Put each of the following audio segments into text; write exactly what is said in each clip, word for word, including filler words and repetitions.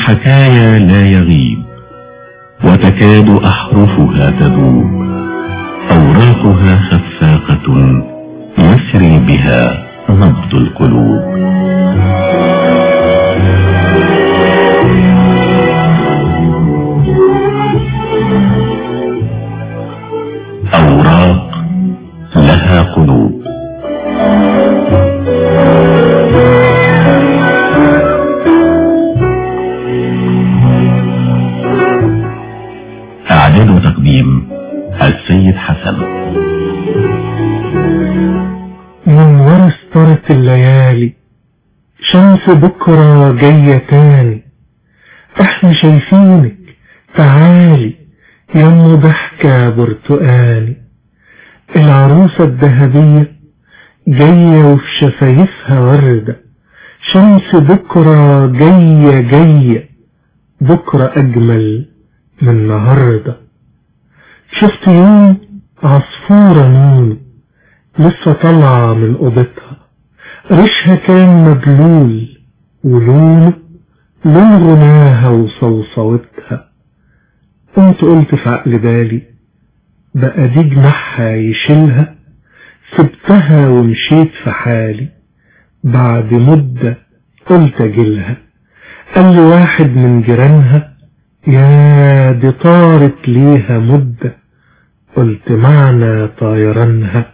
الحكايا لا يغيب، وتكاد أحرفها تذوب، أوراقها خفاقة يسري بها نبض القلوب. أوراق لها قلوب. إعداد وتقديم السيد حسن. من ورا ستارة الليالي شمس بكرة جاية تاني، احنا شايفينك تعالي يا ام ضحكة برتقاني. العروسة الذهبية جاية وفي شفايفها وردة، شمس بكرة جاية جاية، بكرة أجمل من النهاردة. شفت يوم عصفورة نون لسه طالعة من أوضتها، ريشها كان مبلول ولونه لون غناها وصوصوتها. قمت قلت في عقل بالي بقى دي جناحها يشيلها، سبتها ومشيت في حالي. بعد مدة قلت اجيلها، قال لي واحد من جيرانها يا دي طارت ليها مدة. قلت معنى طيرانها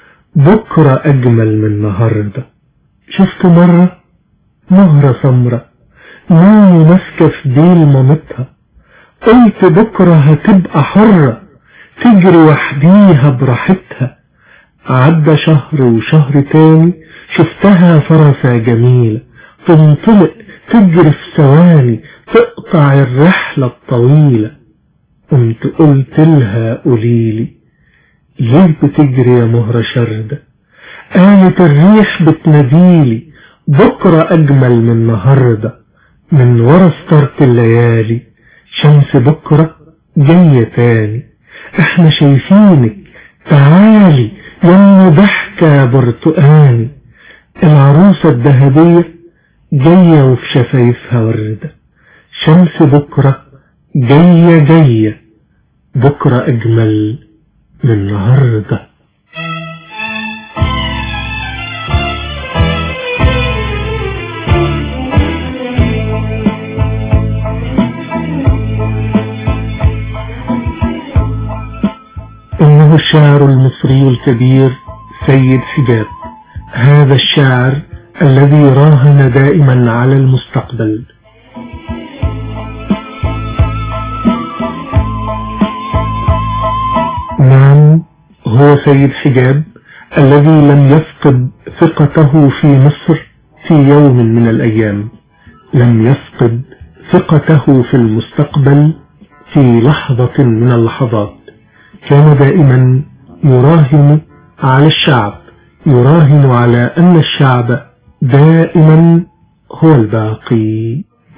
بكرة أجمل من النهاردة. شفت مرة مهرة سمرة نوني ماسكة في ديل مامتها، قلت بكرة هتبقى حرة تجري وحديها براحتها. عدى شهر وشهر تاني شفتها فرسة جميلة تنطلق تجري في ثواني تقطع الرحلة الطويلة. قمت قلت لها قوليلي ليه بتجري يا مهرة شردة؟ قالت الريح بتناديلي بكرة أجمل من النهاردة. من ورا ستارة الليالي شمس بكرة جاية تاني، احنا شايفينك تعالي يا ام ضحكة برتقاني. العروسة الذهبية جاية وفي شفايفها وردة، شمس بكرة جاية جاية، بكرة أجمل من النهاردة. إنه الشاعر المصري الكبير سيد حجاب، هذا الشاعر الذي راهن دائما على المستقبل. نعم، هو سيد حجاب الذي لم يفقد ثقته في مصر في يوم من الأيام، لم يفقد ثقته في المستقبل في لحظة من اللحظات. كان دائما يراهن على الشعب، يراهن على أن الشعب دائما هو الباقي.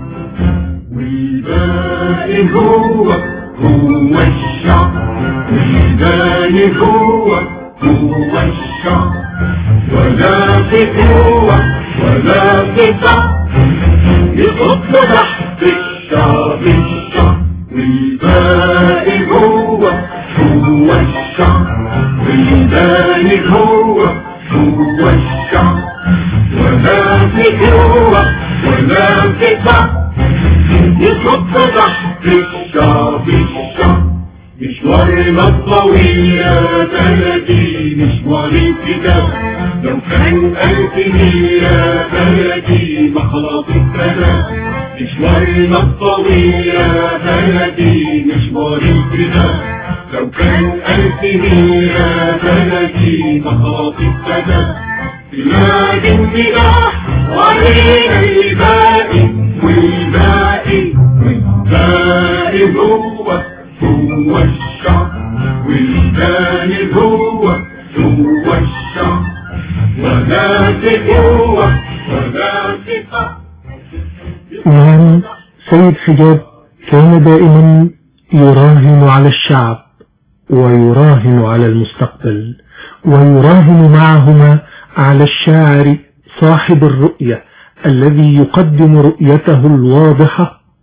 والباقي هو هو الشعب، والباقي هو هو الشعب، ولا في قوة ولا في ضعف يحط تحت الشعب الشعب. والباقي هو هو الشعب، والباقي هو هو الشعب، ولا في قوة ولا في ضعف يحط تحت الشعب الشعب. مشوارنا الطويل يا بلدي مشوار الفداء، لو كان ألف ميل يا بلدي مخلص السلام. مشوارنا الطويل يا بلدي مشوار الفداء، لو كان ألف ميل يا بلدي مخلص السلام. بلاد الفلاح وعلينا الباقي، والباقي والباقي هو هو الشعب، والباقي هو هو الشعب، ولا في قوة ولا في ضعف. نعم، سيد حجاب كان دائما يراهن على الشعب ويراهن على المستقبل، ويراهن معهما على الشاعر صاحب الرؤية الذي يقدم رؤيته الواضحة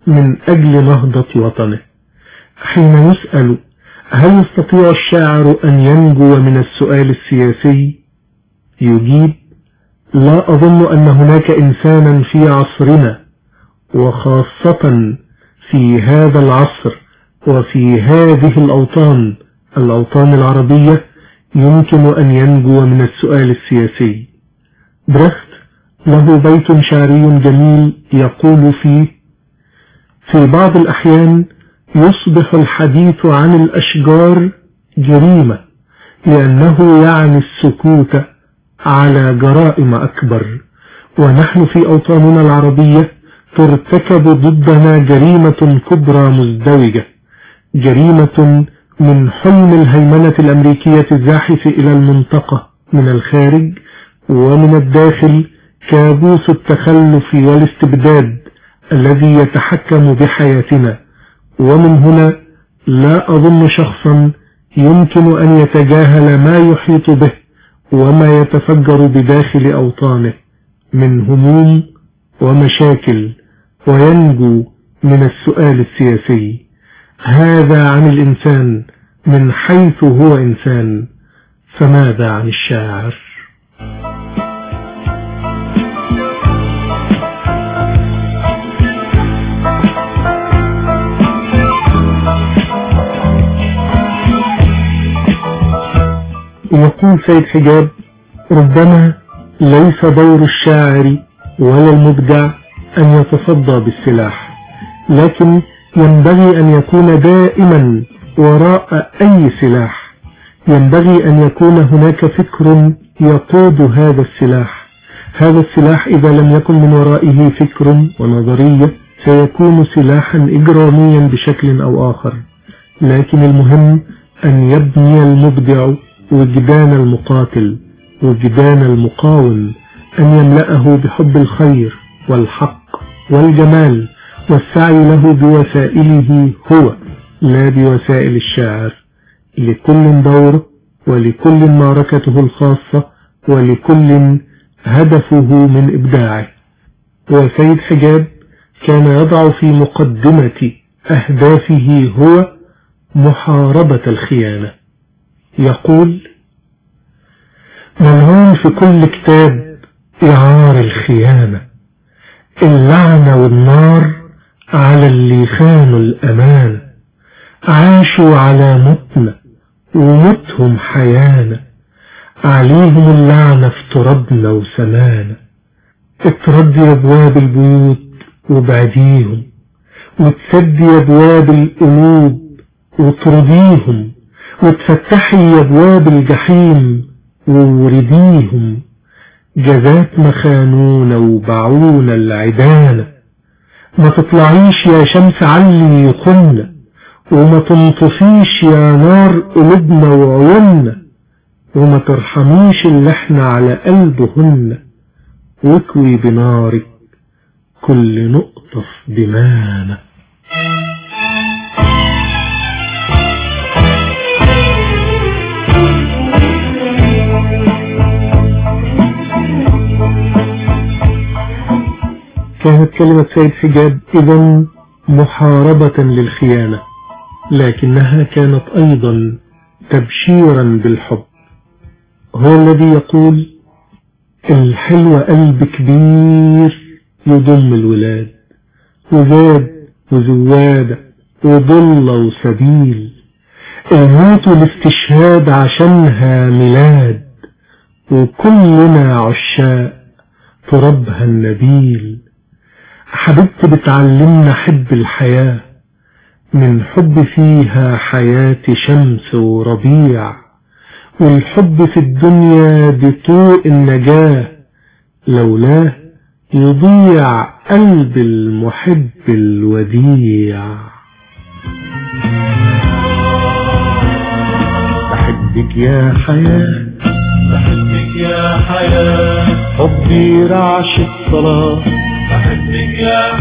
من أجل نهضة وطنه. حين يسأل هل يستطيع الشاعر أن ينجو من السؤال السياسي، يجيب: لا أظن أن هناك إنسانا في عصرنا، وخاصة في هذا العصر وفي هذه الأوطان الأوطان العربية، يمكن أن ينجو من السؤال السياسي. بريخت له بيت شعري جميل يقول فيه: في بعض الأحيان يصبح الحديث عن الأشجار جريمة، لأنه يعني السكوت على جرائم أكبر، ونحن في أوطاننا العربية ترتكب ضدنا جريمة كبرى مزدوجة، جريمة من حلم الهيمنة الأمريكية الزاحف إلى المنطقة من الخارج، ومن الداخل كابوس التخلف والاستبداد الذي يتحكم بحياتنا. ومن هنا لا أظن شخصا يمكن أن يتجاهل ما يحيط به وما يتفجر بداخل أوطانه من هموم ومشاكل وينجو من السؤال السياسي. هذا عن الإنسان من حيث هو إنسان، فماذا عن الشاعر؟ يقول سيد حجاب: ربما ليس دور الشاعر ولا المبدع أن يتصدى بالسلاح، لكن ينبغي أن يكون دائما وراء أي سلاح، ينبغي أن يكون هناك فكر يقود هذا السلاح. هذا السلاح إذا لم يكن من ورائه فكر ونظرية سيكون سلاحا إجراميا بشكل أو آخر. لكن المهم أن يبني المبدع وجدان المقاتل، وجدان المقاوم، أن يملأه بحب الخير والحق والجمال والسعي له بوسائله هو لا بوسائل الشاعر. لكل دور، ولكل معركته الخاصة، ولكل هدفه من إبداعه. وسيد حجاب كان يضع في مقدمة أهدافه هو محاربة الخيانة. يقول: ملعون في كل كتاب إعار الخيانة، اللعنة والنار على اللي خانوا الأمان، عاشوا على متنا ومتهم حيانا، عليهم اللعنة في ترابنا وسمانا. اتردي أبواب البيوت وبعديهم، وتسدي أبواب القلوب وترضيهم، وتفتحي أبواب الجحيم وورديهم. جزات مخانون وبعون العدانة، ما تطلعيش يا شمس علي يخن، وما تنطفيش يا نار قلوبنا وعيوننا، وما ترحميش اللي احنا على قلبهن، واكوي بنارك كل نقطة في دمانا. كانت كلمة سيد حجاب إذن محاربة للخيانة، لكنها كانت أيضا تبشيرا بالحب. هو الذي يقول: الحلوة قلب كبير يضم الولاد، وزاد وزوادة وضلة وسبيل، الموت والاستشهاد عشانها ميلاد، وكلنا عشاق تربها النبيل. حبيبتي بتعلمنا حب الحياة، من حب فيها حياة شمس وربيع، والحب في الدنيا بطوء النجاة، لولاه يضيع قلب المحب الوديع. بحبك يا حياة، بحبك يا حياة، حبي رعش الصلاة، بحبك يا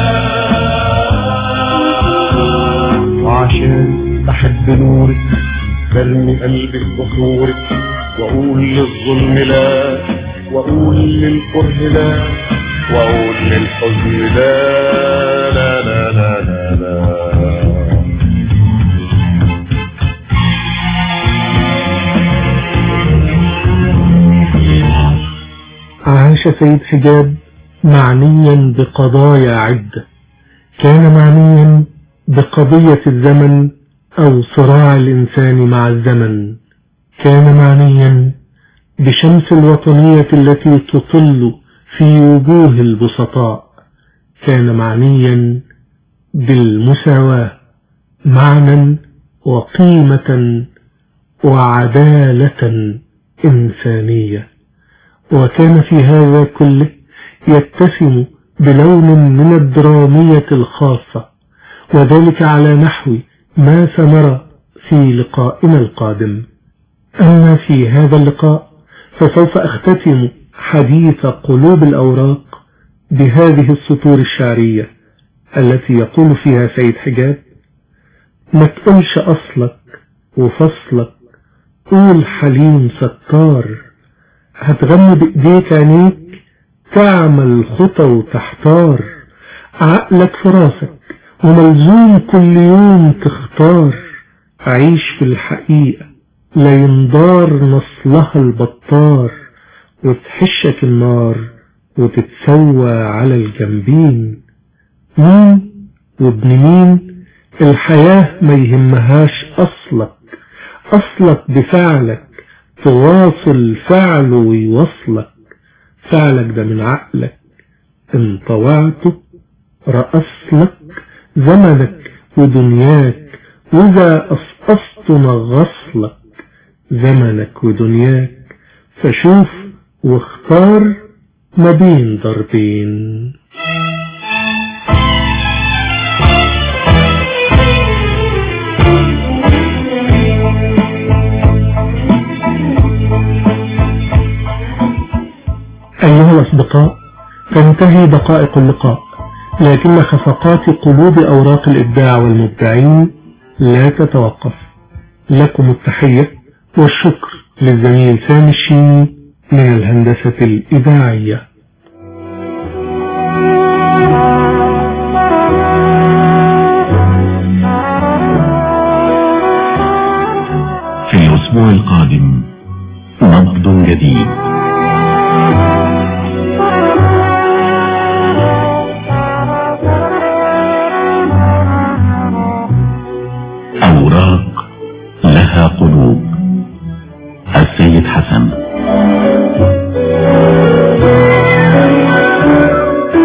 حياة، وعشان بحب نورك برمي قلبي في بحورك، واقول للظلم لا، واقول للكره لا، واقول للحزن لا لا لا. لا لا لا لا. عاش سيد حجاب معنيا بقضايا عدة. كان معنيا بقضية الزمن أو صراع الإنسان مع الزمن. كان معنيا بشمس الوطنية التي تطل في وجوه البسطاء. كان معنيا بالمساواة معنى وقيمة وعدالة إنسانية. وكان في هذا كله يتسم بلون من الدرامية الخاصة، وذلك على نحو ما سنرى في لقائنا القادم. أما في هذا اللقاء فسوف أختتم حديث قلوب الأوراق بهذه السطور الشعرية التي يقول فيها سيد حجاب: ما تقولش أصلك وفصلك، قول حليم ستار، هتغني بإيديك عينيك، تعمل خطى وتحتار، عقلك في راسك وملزوم كل يوم تختار، عيش في الحقيقة لا ينضار نصلها البطار، وتحشك النار وتتسوى على الجنبين. مين وابن مين؟ الحياة ما يهمهاش أصلك، أصلك بفعلك تواصل فعله ويوصلك، فعلك ده من عقلك إن طوعته رأسلك زمنك ودنياك، وإذا أسقطت نغصلك زمنك ودنياك، فشوف واختار ما بين ضربين. أيها الأصدقاء، تنتهي دقائق اللقاء، لكن خفقات قلوب أوراق الإبداع والمبدعين لا تتوقف. لكم التحية والشكر للزميل سامي الشيني من الهندسة الإذاعية. في الأسبوع القادم نبض جديد. أوراق لها قلوب. السيد حسن.